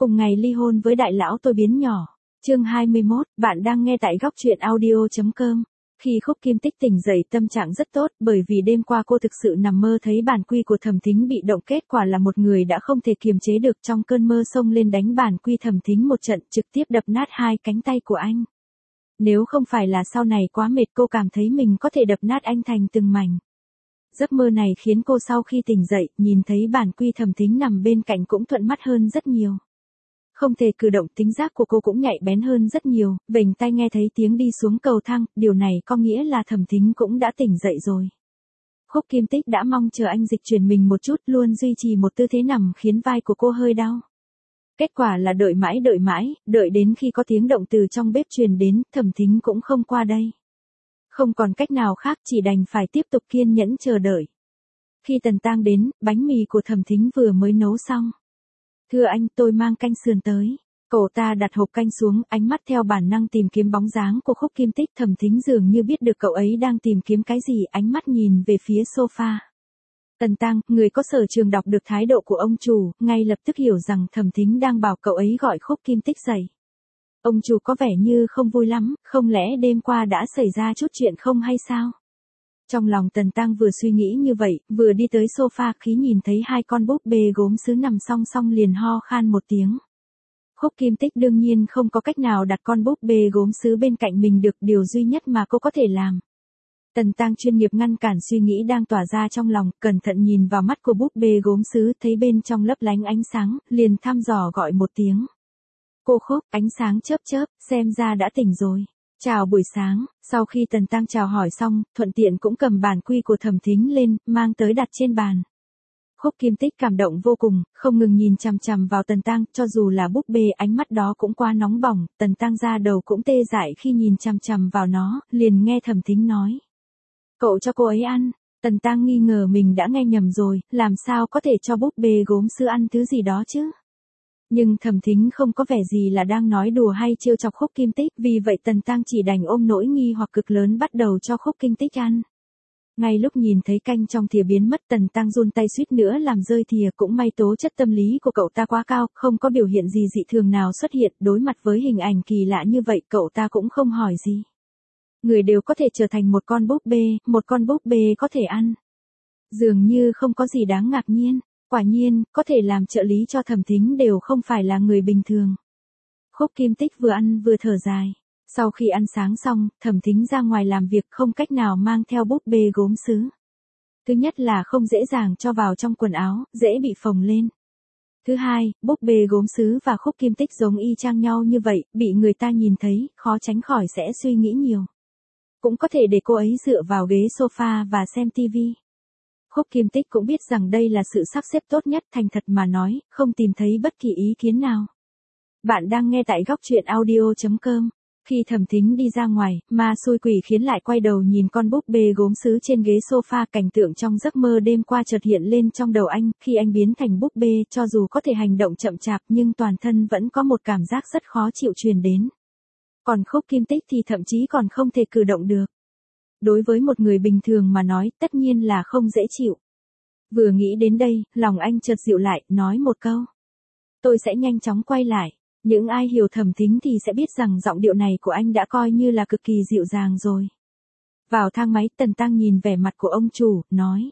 Cùng ngày ly hôn với đại lão tôi biến nhỏ. Chương 21, bạn đang nghe tại góc truyện audio.com. Khi Khúc Kim Tích tỉnh dậy tâm trạng rất tốt, bởi vì đêm qua cô thực sự nằm mơ thấy bản quy của Thẩm Thính bị động, kết quả là một người đã không thể kiềm chế được trong cơn mơ xông lên đánh bản quy Thẩm Thính một trận, trực tiếp đập nát hai cánh tay của anh. Nếu không phải là sau này quá mệt, cô cảm thấy mình có thể đập nát anh thành từng mảnh. Giấc mơ này khiến cô sau khi tỉnh dậy, nhìn thấy bản quy Thẩm Thính nằm bên cạnh cũng thuận mắt hơn rất nhiều. Không thể cử động, tính giác của cô cũng nhạy bén hơn rất nhiều, vểnh tai nghe thấy tiếng đi xuống cầu thang, điều này có nghĩa là Thẩm Thính cũng đã tỉnh dậy rồi. Khúc Kim Tích đã mong chờ anh dịch chuyển mình một chút, luôn duy trì một tư thế nằm khiến vai của cô hơi đau. Kết quả là đợi mãi, đợi đến khi có tiếng động từ trong bếp truyền đến, Thẩm Thính cũng không qua đây. Không còn cách nào khác, chỉ đành phải tiếp tục kiên nhẫn chờ đợi. Khi Tần Tang đến, bánh mì của Thẩm Thính vừa mới nấu xong. Thưa anh, tôi mang canh sườn tới. Cậu ta đặt hộp canh xuống, ánh mắt theo bản năng tìm kiếm bóng dáng của Khúc Kim Tích. Thẩm Thính dường như biết được cậu ấy đang tìm kiếm cái gì, ánh mắt nhìn về phía sofa. Tần Tang, người có sở trường, đọc được thái độ của ông chủ, ngay lập tức hiểu rằng Thẩm Thính đang bảo cậu ấy gọi Khúc Kim Tích dậy. Ông chủ có vẻ như không vui lắm, không lẽ đêm qua đã xảy ra chút chuyện không hay sao? Trong lòng Tần Tang vừa suy nghĩ như vậy, vừa đi tới sofa, khi nhìn thấy hai con búp bê gốm sứ nằm song song liền ho khan một tiếng. Khúc Kim Tích đương nhiên không có cách nào đặt con búp bê gốm sứ bên cạnh mình được, điều duy nhất mà cô có thể làm. Tần Tang chuyên nghiệp ngăn cản suy nghĩ đang tỏa ra trong lòng, cẩn thận nhìn vào mắt của búp bê gốm sứ, thấy bên trong lấp lánh ánh sáng, liền thăm dò gọi một tiếng. Cô Khúc, ánh sáng chớp chớp, xem ra đã tỉnh rồi. Chào buổi sáng. Sau khi Tần Tang chào hỏi xong, thuận tiện cũng cầm bản quy của Thẩm Thính lên, mang tới đặt trên bàn. Khúc Kim Tích cảm động vô cùng, không ngừng nhìn chằm chằm vào Tần Tang, cho dù là búp bê, ánh mắt đó cũng quá nóng bỏng, Tần Tang da đầu cũng tê dại khi nhìn chằm chằm vào nó, liền nghe Thẩm Thính nói. Cậu cho cô ấy ăn. Tần Tang nghi ngờ mình đã nghe nhầm rồi, làm sao có thể cho búp bê gốm sứ ăn thứ gì đó chứ? Nhưng Thẩm Thính không có vẻ gì là đang nói đùa hay trêu chọc Khúc Kim Tích, vì vậy Tần Tang chỉ đành ôm nỗi nghi hoặc cực lớn bắt đầu cho Khúc Kim Tích ăn. Ngay lúc nhìn thấy canh trong thìa biến mất, Tần Tang run tay suýt nữa làm rơi thìa, cũng may tố chất tâm lý của cậu ta quá cao, không có biểu hiện gì dị thường nào xuất hiện, đối mặt với hình ảnh kỳ lạ như vậy cậu ta cũng không hỏi gì. Người đều có thể trở thành một con búp bê có thể ăn. Dường như không có gì đáng ngạc nhiên. Quả nhiên, có thể làm trợ lý cho Thẩm Thính đều không phải là người bình thường. Khúc Kim Tích vừa ăn vừa thở dài. Sau khi ăn sáng xong, Thẩm Thính ra ngoài làm việc, không cách nào mang theo búp bê gốm sứ. Thứ nhất là không dễ dàng cho vào trong quần áo, dễ bị phồng lên. Thứ hai, búp bê gốm sứ và Khúc Kim Tích giống y chang nhau như vậy, bị người ta nhìn thấy, khó tránh khỏi sẽ suy nghĩ nhiều. Cũng có thể để cô ấy dựa vào ghế sofa và xem tivi. Khúc Kim Tích cũng biết rằng đây là sự sắp xếp tốt nhất, thành thật mà nói, không tìm thấy bất kỳ ý kiến nào. Bạn đang nghe tại góc truyện audio.com. Khi Thẩm Thính đi ra ngoài, ma xui quỷ khiến lại quay đầu nhìn con búp bê gốm sứ trên ghế sofa, cảnh tượng trong giấc mơ đêm qua chợt hiện lên trong đầu anh, khi anh biến thành búp bê, cho dù có thể hành động chậm chạp nhưng toàn thân vẫn có một cảm giác rất khó chịu truyền đến. Còn Khúc Kim Tích thì thậm chí còn không thể cử động được. Đối với một người bình thường mà nói, tất nhiên là không dễ chịu. Vừa nghĩ đến đây, lòng anh chợt dịu lại, nói một câu. Tôi sẽ nhanh chóng quay lại. Những ai hiểu Thẩm Thính thì sẽ biết rằng giọng điệu này của anh đã coi như là cực kỳ dịu dàng rồi. Vào thang máy, Tần Tang nhìn vẻ mặt của ông chủ, nói.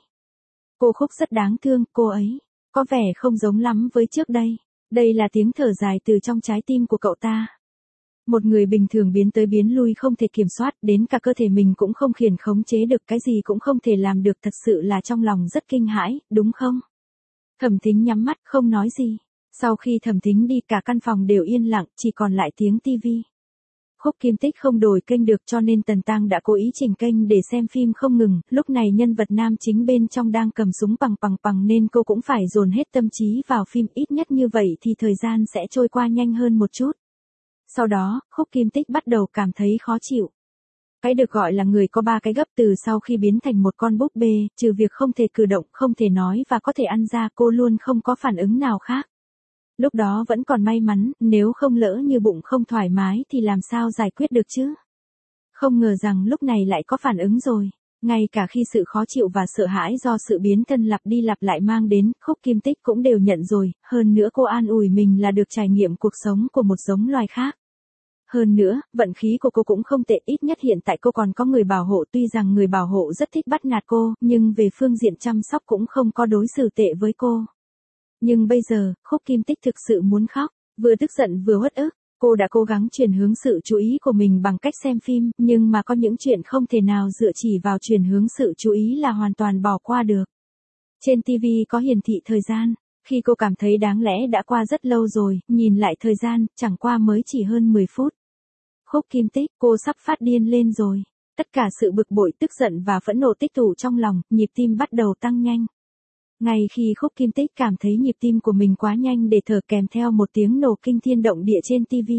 Cô Khúc rất đáng thương, cô ấy có vẻ không giống lắm với trước đây. Đây là tiếng thở dài từ trong trái tim của cậu ta. Một người bình thường biến tới biến lui không thể kiểm soát, đến cả cơ thể mình cũng không khiển khống chế được, cái gì cũng không thể làm được, thật sự là trong lòng rất kinh hãi, đúng không? Thẩm Thính nhắm mắt không nói gì. Sau khi Thẩm Thính đi, cả căn phòng đều yên lặng, chỉ còn lại tiếng tivi. Khúc Kim Tích không đổi kênh được, cho nên Tần Tang đã cố ý chỉnh kênh để xem phim không ngừng, lúc này nhân vật nam chính bên trong đang cầm súng bằng nên cô cũng phải dồn hết tâm trí vào phim, ít nhất như vậy thì thời gian sẽ trôi qua nhanh hơn một chút. Sau đó, Khúc Kim Tích bắt đầu cảm thấy khó chịu. Cái được gọi là người có ba cái gấp, từ sau khi biến thành một con búp bê, trừ việc không thể cử động, không thể nói và có thể ăn ra, cô luôn không có phản ứng nào khác. Lúc đó vẫn còn may mắn, nếu không lỡ như bụng không thoải mái thì làm sao giải quyết được chứ? Không ngờ rằng lúc này lại có phản ứng rồi. Ngay cả khi sự khó chịu và sợ hãi do sự biến thân lặp đi lặp lại mang đến, Khúc Kim Tích cũng đều nhận rồi, hơn nữa cô an ủi mình là được trải nghiệm cuộc sống của một giống loài khác. Hơn nữa, vận khí của cô cũng không tệ, ít nhất hiện tại cô còn có người bảo hộ, tuy rằng người bảo hộ rất thích bắt nạt cô, nhưng về phương diện chăm sóc cũng không có đối xử tệ với cô. Nhưng bây giờ, Khúc Kim Tích thực sự muốn khóc, vừa tức giận vừa uất ức. Cô đã cố gắng chuyển hướng sự chú ý của mình bằng cách xem phim, nhưng mà có những chuyện không thể nào dựa chỉ vào chuyển hướng sự chú ý là hoàn toàn bỏ qua được. Trên TV có hiển thị thời gian, khi cô cảm thấy đáng lẽ đã qua rất lâu rồi, nhìn lại thời gian, chẳng qua mới chỉ hơn 10 phút. Khúc Kim Tích, cô sắp phát điên lên rồi. Tất cả sự bực bội, tức giận và phẫn nộ tích tụ trong lòng, nhịp tim bắt đầu tăng nhanh. Ngay khi Khúc Kim Tích cảm thấy nhịp tim của mình quá nhanh để thở kèm theo một tiếng nổ kinh thiên động địa trên TV.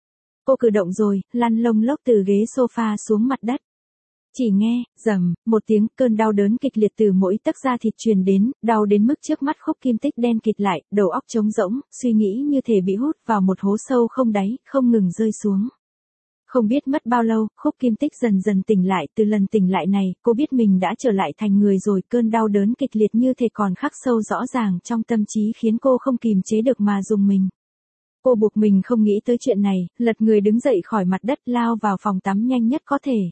Cô cử động rồi, lăn lông lốc từ ghế sofa xuống mặt đất. Chỉ nghe, rầm, một tiếng, cơn đau đớn kịch liệt từ mỗi tấc da thịt truyền đến, đau đến mức trước mắt Khúc Kim Tích đen kịt lại, đầu óc trống rỗng, suy nghĩ như thể bị hút vào một hố sâu không đáy, không ngừng rơi xuống. Không biết mất bao lâu, Khúc Kim Tích dần dần tỉnh lại, từ lần tỉnh lại này, cô biết mình đã trở lại thành người rồi, cơn đau đớn kịch liệt như thể còn khắc sâu rõ ràng trong tâm trí khiến cô không kìm chế được mà rùng mình. Cô buộc mình không nghĩ tới chuyện này, lật người đứng dậy khỏi mặt đất lao vào phòng tắm nhanh nhất có thể.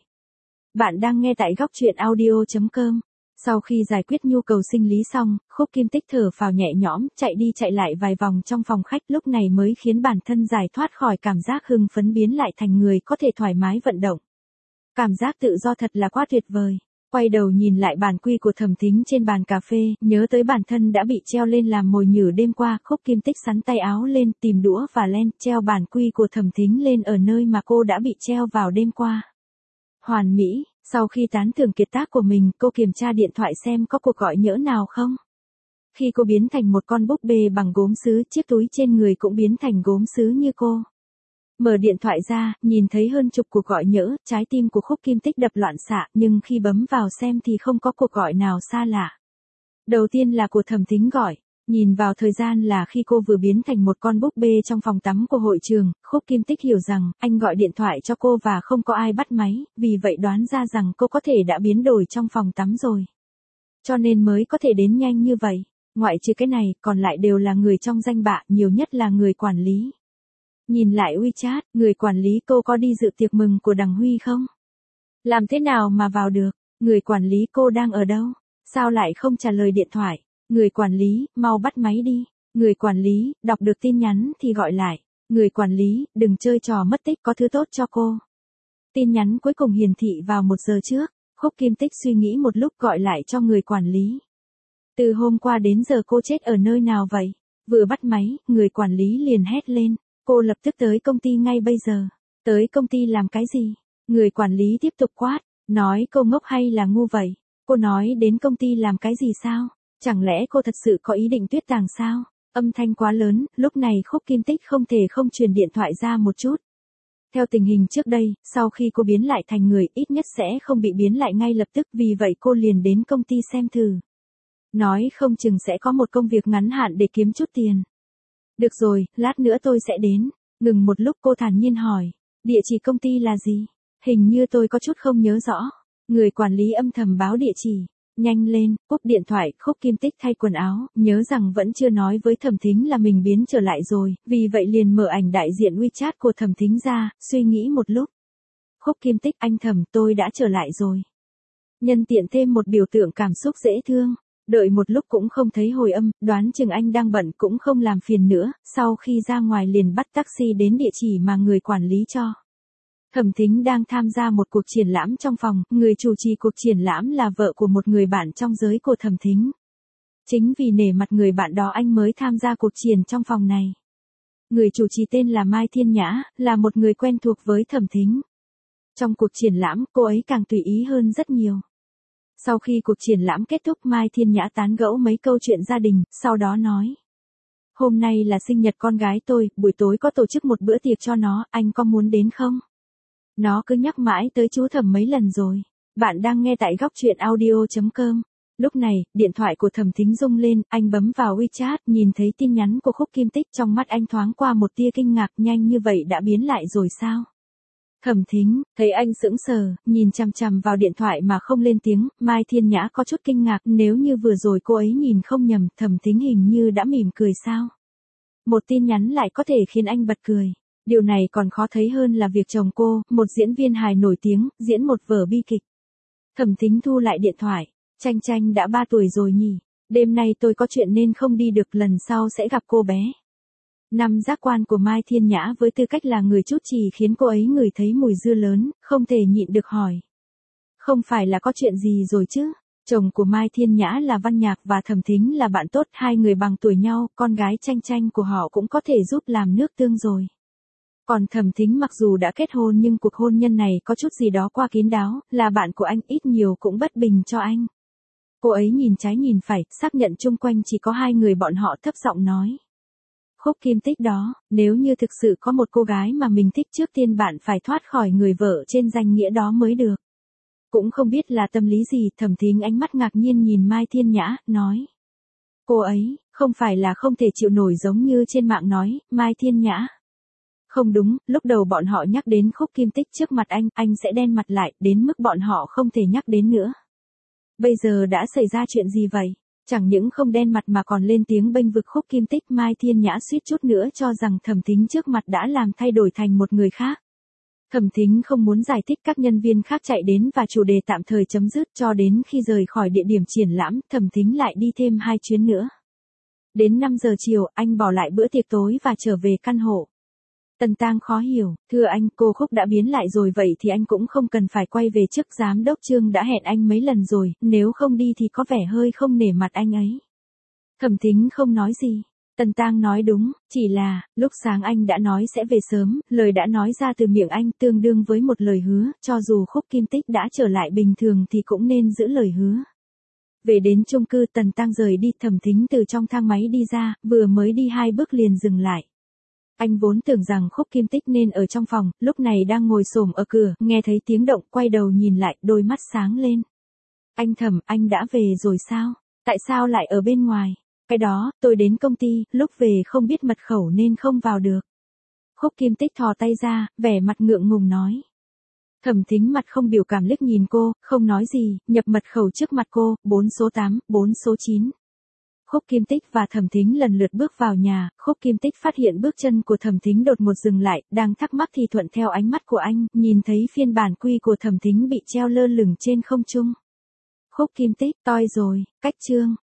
Bạn đang nghe tại góc truyện audio.com. Sau khi giải quyết nhu cầu sinh lý xong, Khúc Kim Tích thở phào nhẹ nhõm, chạy đi chạy lại vài vòng trong phòng khách, lúc này mới khiến bản thân giải thoát khỏi cảm giác hưng phấn biến lại thành người có thể thoải mái vận động. Cảm giác tự do thật là quá tuyệt vời. Quay đầu nhìn lại bản quy của Thẩm Thính trên bàn cà phê, nhớ tới bản thân đã bị treo lên làm mồi nhử đêm qua, Khúc Kim Tích xắn tay áo lên, tìm đũa và len, treo bản quy của Thẩm Thính lên ở nơi mà cô đã bị treo vào đêm qua. Hoàn mỹ. Sau khi tán thưởng kiệt tác của mình, cô kiểm tra điện thoại xem có cuộc gọi nhỡ nào không. Khi cô biến thành một con búp bê bằng gốm sứ, chiếc túi trên người cũng biến thành gốm sứ như cô. Mở điện thoại ra, nhìn thấy hơn chục cuộc gọi nhỡ, trái tim của Khúc Kim Tích đập loạn xạ, nhưng khi bấm vào xem thì không có cuộc gọi nào xa lạ. Đầu tiên là của Thẩm Thính gọi. Nhìn vào thời gian là khi cô vừa biến thành một con búp bê trong phòng tắm của hội trường, Khúc Kim Tích hiểu rằng, anh gọi điện thoại cho cô và không có ai bắt máy, vì vậy đoán ra rằng cô có thể đã biến đổi trong phòng tắm rồi. Cho nên mới có thể đến nhanh như vậy. Ngoại trừ cái này, còn lại đều là người trong danh bạ, nhiều nhất là người quản lý. Nhìn lại WeChat, người quản lý cô có đi dự tiệc mừng của Đằng Huy không? Làm thế nào mà vào được? Người quản lý cô đang ở đâu? Sao lại không trả lời điện thoại? Người quản lý, mau bắt máy đi. Người quản lý, đọc được tin nhắn thì gọi lại. Người quản lý, đừng chơi trò mất tích, có thứ tốt cho cô. Tin nhắn cuối cùng hiển thị vào 1 giờ trước. Khúc Kim Tích suy nghĩ một lúc gọi lại cho người quản lý. Từ hôm qua đến giờ cô chết ở nơi nào vậy? Vừa bắt máy, người quản lý liền hét lên. Cô lập tức tới công ty ngay bây giờ. Tới công ty làm cái gì? Người quản lý tiếp tục quát. Nói cô ngốc hay là ngu vậy? Cô nói đến công ty làm cái gì sao? Chẳng lẽ cô thật sự có ý định tuyết tàng sao? Âm thanh quá lớn, lúc này Khúc Kim Tích không thể không truyền điện thoại ra một chút. Theo tình hình trước đây, sau khi cô biến lại thành người, ít nhất sẽ không bị biến lại ngay lập tức, vì vậy cô liền đến công ty xem thử. Nói không chừng sẽ có một công việc ngắn hạn để kiếm chút tiền. Được rồi, lát nữa tôi sẽ đến. Ngừng một lúc cô thản nhiên hỏi. Địa chỉ công ty là gì? Hình như tôi có chút không nhớ rõ. Người quản lý âm thầm báo địa chỉ. Nhanh lên, cúp điện thoại, Khúc Kim Tích thay quần áo, nhớ rằng vẫn chưa nói với Thẩm Thính là mình biến trở lại rồi, vì vậy liền mở ảnh đại diện WeChat của Thẩm Thính ra, suy nghĩ một lúc. Khúc Kim Tích, anh Thẩm, tôi đã trở lại rồi. Nhân tiện thêm một biểu tượng cảm xúc dễ thương. Đợi một lúc cũng không thấy hồi âm, đoán chừng anh đang bận cũng không làm phiền nữa, sau khi ra ngoài liền bắt taxi đến địa chỉ mà người quản lý cho. Thẩm Thính đang tham gia một cuộc triển lãm trong phòng, người chủ trì cuộc triển lãm là vợ của một người bạn trong giới của Thẩm Thính. Chính vì nể mặt người bạn đó anh mới tham gia cuộc triển trong phòng này. Người chủ trì tên là Mai Thiên Nhã, là một người quen thuộc với Thẩm Thính. Trong cuộc triển lãm, cô ấy càng tùy ý hơn rất nhiều. Sau khi cuộc triển lãm kết thúc, Mai Thiên Nhã tán gẫu mấy câu chuyện gia đình, sau đó nói. Hôm nay là sinh nhật con gái tôi, buổi tối có tổ chức một bữa tiệc cho nó, anh có muốn đến không? Nó cứ nhắc mãi tới chú Thẩm mấy lần rồi. Bạn đang nghe tại góc truyện audio.com. Lúc này, điện thoại của Thẩm Thính rung lên, anh bấm vào WeChat, nhìn thấy tin nhắn của Khúc Kim Tích, trong mắt anh thoáng qua một tia kinh ngạc, nhanh như vậy đã biến lại rồi sao? Thẩm Thính, thấy anh sững sờ, nhìn chằm chằm vào điện thoại mà không lên tiếng, Mai Thiên Nhã có chút kinh ngạc, nếu như vừa rồi cô ấy nhìn không nhầm, Thẩm Thính hình như đã mỉm cười sao? Một tin nhắn lại có thể khiến anh bật cười. Điều này còn khó thấy hơn là việc chồng cô, một diễn viên hài nổi tiếng, diễn một vở bi kịch. Thẩm Thính thu lại điện thoại, Tranh Tranh đã 3 tuổi rồi nhỉ, đêm nay tôi có chuyện nên không đi được, lần sau sẽ gặp cô bé. Năm giác quan của Mai Thiên Nhã với tư cách là người chút chì khiến cô ấy ngửi thấy mùi dưa lớn, không thể nhịn được hỏi. Không phải là có chuyện gì rồi chứ? Chồng của Mai Thiên Nhã là Văn Nhạc và Thẩm Thính là bạn tốt, hai người bằng tuổi nhau, con gái Tranh Tranh của họ cũng có thể giúp làm nước tương rồi. Còn Thẩm Thính mặc dù đã kết hôn nhưng cuộc hôn nhân này có chút gì đó qua kín đáo, là bạn của anh ít nhiều cũng bất bình cho anh. Cô ấy nhìn trái nhìn phải, xác nhận chung quanh chỉ có hai người bọn họ, thấp giọng nói. Khúc Kim Tích đó, nếu như thực sự có một cô gái mà mình thích trước tiên bạn phải thoát khỏi người vợ trên danh nghĩa đó mới được. Cũng không biết là tâm lý gì, Thẩm Thính ánh mắt ngạc nhiên nhìn Mai Thiên Nhã, nói. Cô ấy, không phải là không thể chịu nổi giống như trên mạng nói, Mai Thiên Nhã. Không đúng, lúc đầu bọn họ nhắc đến Khúc Kim Tích trước mặt anh sẽ đen mặt lại, đến mức bọn họ không thể nhắc đến nữa. Bây giờ đã xảy ra chuyện gì vậy? Chẳng những không đen mặt mà còn lên tiếng bênh vực Khúc Kim Tích, Mai Thiên Nhã suýt chút nữa cho rằng Thẩm Thính trước mặt đã làm thay đổi thành một người khác. Thẩm Thính không muốn giải thích, các nhân viên khác chạy đến và chủ đề tạm thời chấm dứt, cho đến khi rời khỏi địa điểm triển lãm, Thẩm Thính lại đi thêm 2 chuyến nữa. Đến 5 giờ chiều, anh bỏ lại bữa tiệc tối và trở về căn hộ. Tần Tang khó hiểu, thưa anh, cô Khúc đã biến lại rồi, vậy thì anh cũng không cần phải quay về trước, giám đốc Trương đã hẹn anh mấy lần rồi, nếu không đi thì có vẻ hơi không nể mặt anh ấy. Thẩm Thính không nói gì. Tần Tang nói đúng, chỉ là, lúc sáng anh đã nói sẽ về sớm, lời đã nói ra từ miệng anh tương đương với một lời hứa, cho dù Khúc Kim Tích đã trở lại bình thường thì cũng nên giữ lời hứa. Về đến chung cư, Tần Tang rời đi, Thẩm Thính từ trong thang máy đi ra, vừa mới đi 2 bước liền dừng lại. Anh vốn tưởng rằng Khúc Kim Tích nên ở trong phòng, lúc này đang ngồi xổm ở cửa, nghe thấy tiếng động, quay đầu nhìn lại, đôi mắt sáng lên. Anh Thẩm, anh đã về rồi sao? Tại sao lại ở bên ngoài? Cái đó, tôi đến công ty, lúc về không biết mật khẩu nên không vào được. Khúc Kim Tích thò tay ra, vẻ mặt ngượng ngùng nói. Thẩm Thính mặt không biểu cảm liếc nhìn cô, không nói gì, nhập mật khẩu trước mặt cô, 4 số 8, 4 số 9. Khúc Kim Tích và Thẩm Thính lần lượt bước vào nhà, Khúc Kim Tích phát hiện bước chân của Thẩm Thính đột ngột dừng lại, đang thắc mắc thì thuận theo ánh mắt của anh, nhìn thấy phiên bản quy của Thẩm Thính bị treo lơ lửng trên không trung. Khúc Kim Tích, toi rồi, cách Trương.